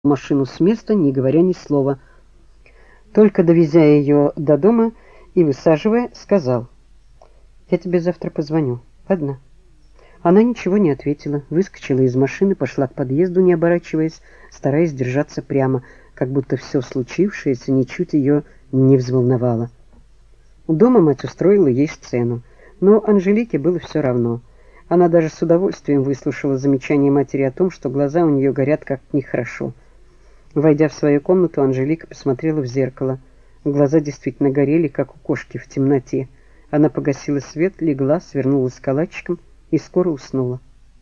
машину с места, не говоря ни слова. Только довезя ее до дома и высаживая, сказал: «Я тебе завтра позвоню, ладно?» Она ничего не ответила, выскочила из машины, пошла к подъезду, не оборачиваясь, стараясь держаться прямо, как будто все случившееся ничуть ее не взволновало. У дома мать устроила ей сцену, но Анжелике было все равно. Она даже с удовольствием выслушала замечание матери о том, что глаза у нее горят как-то нехорошо. Войдя в свою комнату, Анжелика посмотрела в зеркало. Глаза действительно горели, как у кошки в темноте. Она погасила свет, легла, свернулась калачиком и скоро уснула.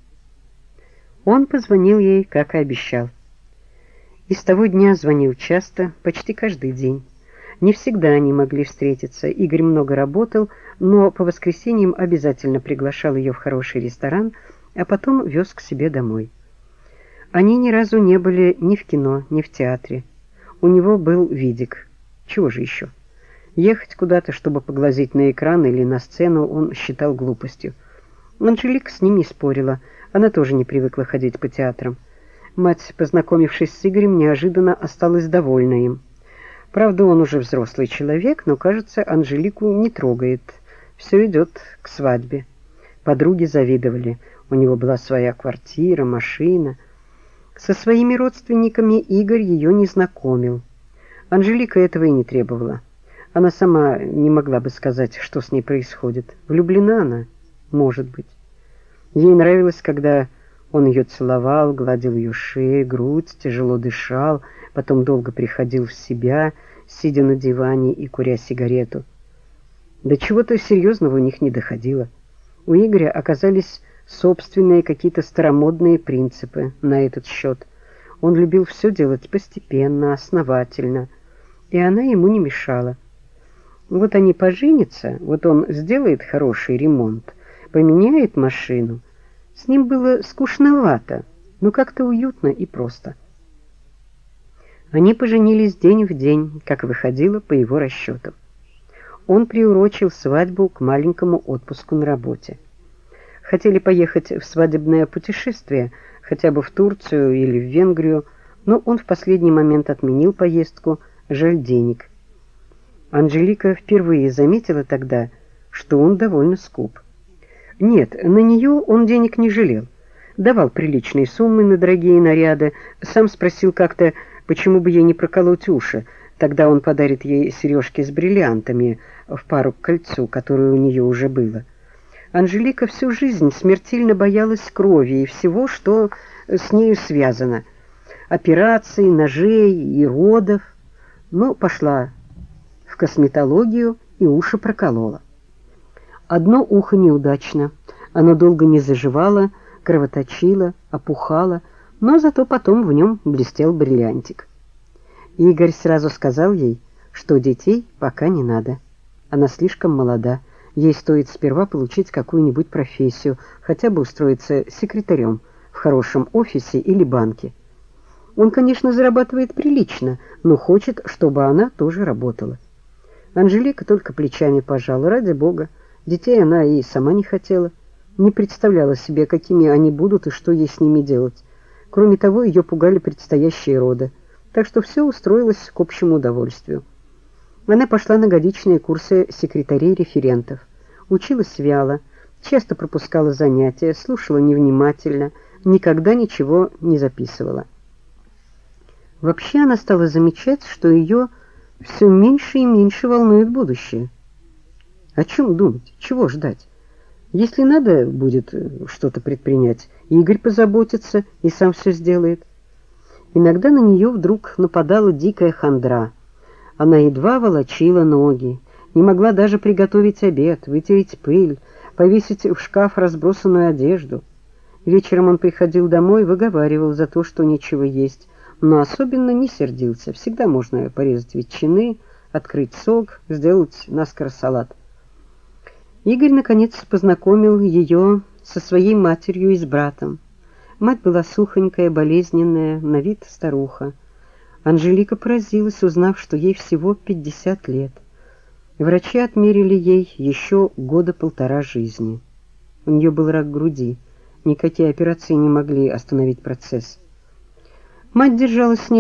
Он позвонил ей, как и обещал. И с того дня звонил часто, почти каждый день. Не всегда они могли встретиться. Игорь много работал, но по воскресеньям обязательно приглашал ее в хороший ресторан, а потом вез к себе домой. Они ни разу не были ни в кино, ни в театре. У него был видик. Чего же еще? Ехать куда-то, чтобы поглазеть на экран или на сцену, он считал глупостью. Анжелика с ним не спорила. Она тоже не привыкла ходить по театрам. Мать, познакомившись с Игорем, неожиданно осталась довольна им. Правда, он уже взрослый человек, но, кажется, Анжелику не трогает. Все идет к свадьбе. Подруги завидовали. У него была своя квартира, машина. Со своими родственниками Игорь ее не знакомил. Анжелика этого и не требовала. Она сама не могла бы сказать, что с ней происходит. Влюблена она? Может быть. Ей нравилось, когда он ее целовал, гладил ее шею, грудь, тяжело дышал, потом долго приходил в себя, сидя на диване и куря сигарету. До чего-то серьезного у них не доходило. У Игоря оказались собственные какие-то старомодные принципы на этот счет. Он любил все делать постепенно, основательно, и она ему не мешала. Вот они поженятся, вот он сделает хороший ремонт, поменяет машину. С ним было скучновато, но как-то уютно и просто. Они поженились день в день, как выходило по его расчетам. Он приурочил свадьбу к маленькому отпуску на работе. Хотели поехать в свадебное путешествие, хотя бы в Турцию или в Венгрию, но он в последний момент отменил поездку, жаль денег. Анжелика впервые заметила тогда, что он довольно скуп. Нет, на нее он денег не жалел. Давал приличные суммы на дорогие наряды, сам спросил как-то, почему бы ей не проколоть уши, тогда он подарит ей сережки с бриллиантами в пару к кольцу, которое у нее уже было. Анжелика всю жизнь смертельно боялась крови и всего, что с нею связано. Операций, ножей и родов. Но пошла в косметологию и уши проколола. Одно ухо неудачно. Оно долго не заживало, кровоточило, опухало, но зато потом в нем блестел бриллиантик. Игорь сразу сказал ей, что детей пока не надо. Она слишком молода. Ей стоит сперва получить какую-нибудь профессию, хотя бы устроиться секретарем в хорошем офисе или банке. Он, конечно, зарабатывает прилично, но хочет, чтобы она тоже работала. Анжелика только плечами пожала. Ради бога, детей она и сама не хотела. Не представляла себе, какими они будут и что ей с ними делать. Кроме того, ее пугали предстоящие роды. Так что все устроилось к общему удовольствию. Она пошла на годичные курсы секретарей-референтов. Училась вяло, часто пропускала занятия, слушала невнимательно, никогда ничего не записывала. Вообще она стала замечать, что ее все меньше и меньше волнует будущее. О чем думать? Чего ждать? Если надо будет что-то предпринять, Игорь позаботится и сам все сделает. Иногда на нее вдруг нападала дикая хандра. Она едва волочила ноги, не могла даже приготовить обед, вытереть пыль, повесить в шкаф разбросанную одежду. Вечером он приходил домой, выговаривал за то, что нечего есть, но особенно не сердился. Всегда можно порезать ветчины, открыть сок, сделать наскоро салат. Игорь, наконец, познакомил ее со своей матерью и с братом. Мать была сухонькая, болезненная, на вид старуха. Анжелика поразилась, узнав, что ей всего 50 лет. Врачи отмерили ей еще года полтора жизни. У нее был рак груди. Никакие операции не могли остановить процесс. Мать держалась с ней